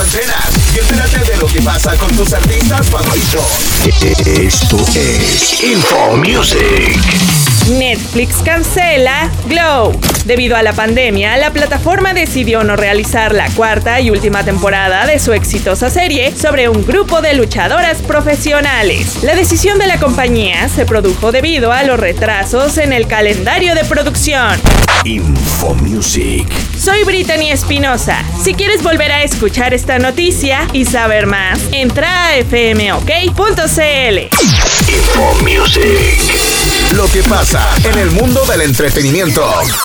antenas y entérate de lo que pasa con tus artistas favoritos. Esto es Info Music. Netflix cancela Glow. Debido a la pandemia, la plataforma decidió no realizar la cuarta y última temporada de su exitosa serie sobre un grupo de luchadoras profesionales. La decisión de la compañía se produjo debido a los retrasos en el calendario de producción. Info Music. Soy Brittany Espinosa. Si quieres volver a escuchar esta noticia y saber más, entra a fmok.cl. Info Music. Lo que pasa en el mundo del entretenimiento.